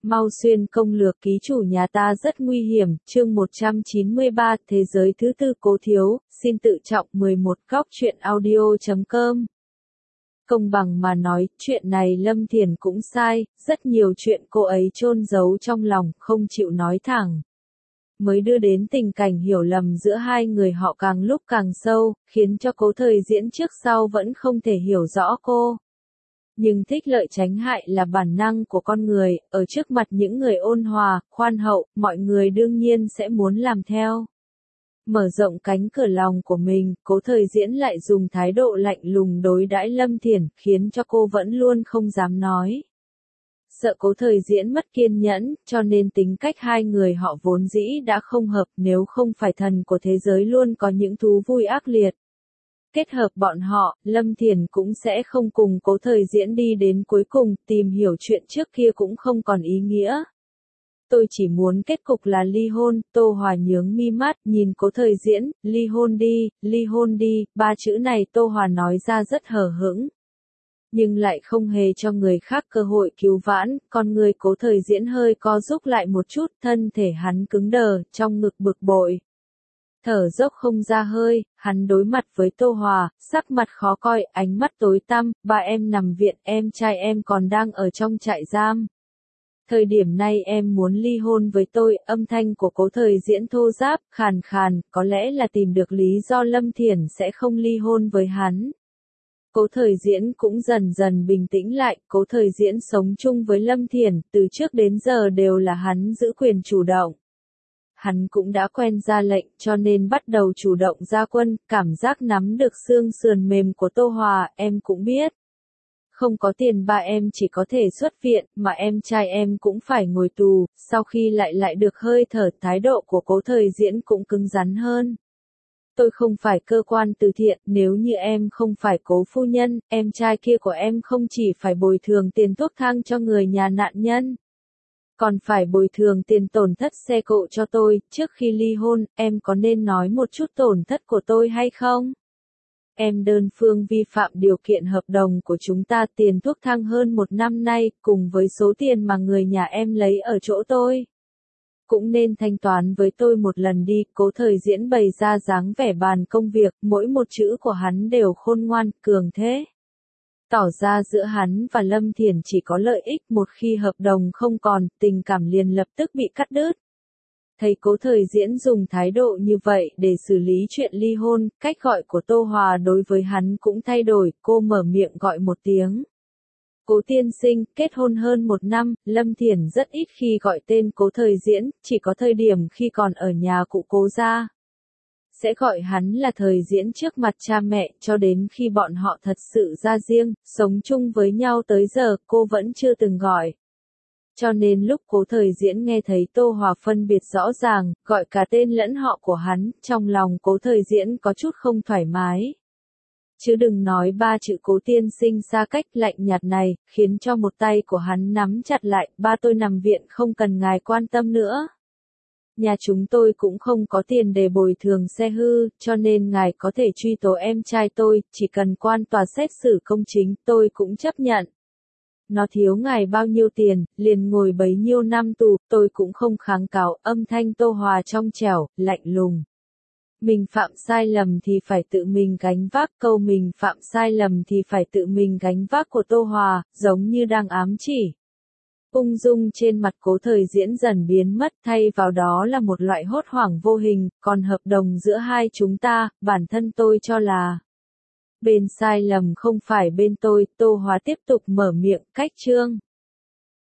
Mau xuyên công lược ký chủ nhà ta rất nguy hiểm, chương 193, thế giới thứ tư Cố Thiếu, xin tự trọng 11 góc truyện audio.com. Công bằng mà nói, chuyện này Lâm Thiền cũng sai, rất nhiều chuyện cô ấy chôn giấu trong lòng, không chịu nói thẳng. Mới đưa đến tình cảnh hiểu lầm giữa hai người họ càng lúc càng sâu, khiến cho Cố Thời Diễn trước sau vẫn không thể hiểu rõ cô. Nhưng thích lợi tránh hại là bản năng của con người, ở trước mặt những người ôn hòa, khoan hậu, mọi người đương nhiên sẽ muốn làm theo. Mở rộng cánh cửa lòng của mình, Cố Thời Diễn lại dùng thái độ lạnh lùng đối đãi Lâm Thiển, khiến cho cô vẫn luôn không dám nói. Sợ Cố Thời Diễn mất kiên nhẫn, cho nên tính cách hai người họ vốn dĩ đã không hợp, nếu không phải thần của thế giới luôn có những thú vui ác liệt. Kết hợp bọn họ, Lâm Thiển cũng sẽ không cùng Cố Thời Diễn đi đến cuối cùng, tìm hiểu chuyện trước kia cũng không còn ý nghĩa. Tôi chỉ muốn kết cục là ly hôn, Tô Hòa nhướng mi mắt, nhìn Cố Thời Diễn, ly hôn đi, ba chữ này Tô Hòa nói ra rất hờ hững. Nhưng lại không hề cho người khác cơ hội cứu vãn, con người Cố Thời Diễn hơi co rúm lại một chút, thân thể hắn cứng đờ, trong ngực bực bội. Thở dốc không ra hơi, hắn đối mặt với Tô Hòa, sắc mặt khó coi, ánh mắt tối tăm, ba em nằm viện, em trai em còn đang ở trong trại giam. Thời điểm này em muốn ly hôn với tôi, âm thanh của Cố Thời Diễn thô ráp, khàn khàn, có lẽ là tìm được lý do Lâm Thiển sẽ không ly hôn với hắn. Cố Thời Diễn cũng dần dần bình tĩnh lại, Cố Thời Diễn sống chung với Lâm Thiển, từ trước đến giờ đều là hắn giữ quyền chủ động. Hắn cũng đã quen ra lệnh cho nên bắt đầu chủ động ra quân, cảm giác nắm được xương sườn mềm của Tô Hòa, em cũng biết. Không có tiền ba em chỉ có thể xuất viện, mà em trai em cũng phải ngồi tù, sau khi lại được hơi thở, thái độ của Cố Thời Diễn cũng cứng rắn hơn. Tôi không phải cơ quan từ thiện, nếu như em không phải Cố phu nhân, em trai kia của em không chỉ phải bồi thường tiền thuốc thang cho người nhà nạn nhân. Còn phải bồi thường tiền tổn thất xe cộ cho tôi, trước khi ly hôn, em có nên nói một chút tổn thất của tôi hay không? Em đơn phương vi phạm điều kiện hợp đồng của chúng ta, tiền thuốc thang hơn 1 năm nay, cùng với số tiền mà người nhà em lấy ở chỗ tôi. Cũng nên thanh toán với tôi một lần đi, Cố Thời Diễn bày ra dáng vẻ bàn công việc, mỗi một chữ của hắn đều khôn ngoan, cường thế. Tỏ ra giữa hắn và Lâm Thiển chỉ có lợi ích, một khi hợp đồng không còn, tình cảm liền lập tức bị cắt đứt. Thấy Cố Thời Diễn dùng thái độ như vậy để xử lý chuyện ly hôn, cách gọi của Tô Hòa đối với hắn cũng thay đổi, cô mở miệng gọi một tiếng. Cố tiên sinh, kết hôn hơn 1 năm, Lâm Thiển rất ít khi gọi tên Cố Thời Diễn, chỉ có thời điểm khi còn ở nhà cụ Cố gia. Sẽ gọi hắn là Thời Diễn trước mặt cha mẹ, cho đến khi bọn họ thật sự ra riêng, sống chung với nhau tới giờ, cô vẫn chưa từng gọi. Cho nên lúc Cố Thời Diễn nghe thấy Tô Hòa phân biệt rõ ràng, gọi cả tên lẫn họ của hắn, trong lòng Cố Thời Diễn có chút không thoải mái. Chứ đừng nói ba chữ Cố tiên sinh xa cách lạnh nhạt này, khiến cho một tay của hắn nắm chặt lại, ba tôi nằm viện không cần ngài quan tâm nữa. Nhà chúng tôi cũng không có tiền để bồi thường xe hư, cho nên ngài có thể truy tố em trai tôi, chỉ cần quan tòa xét xử công chính, tôi cũng chấp nhận. Nó thiếu ngài bao nhiêu tiền, liền ngồi bấy nhiêu năm tù, tôi cũng không kháng cáo, âm thanh Tô Hòa trong trẻo, lạnh lùng. Mình phạm sai lầm thì phải tự mình gánh vác, câu mình phạm sai lầm thì phải tự mình gánh vác của Tô Hòa, giống như đang ám chỉ. Ung dung trên mặt Cố Thời Diễn dần biến mất, thay vào đó là một loại hốt hoảng vô hình, còn hợp đồng giữa hai chúng ta, bản thân tôi cho là bên sai lầm không phải bên tôi, Tô Hòa tiếp tục mở miệng, cách chương.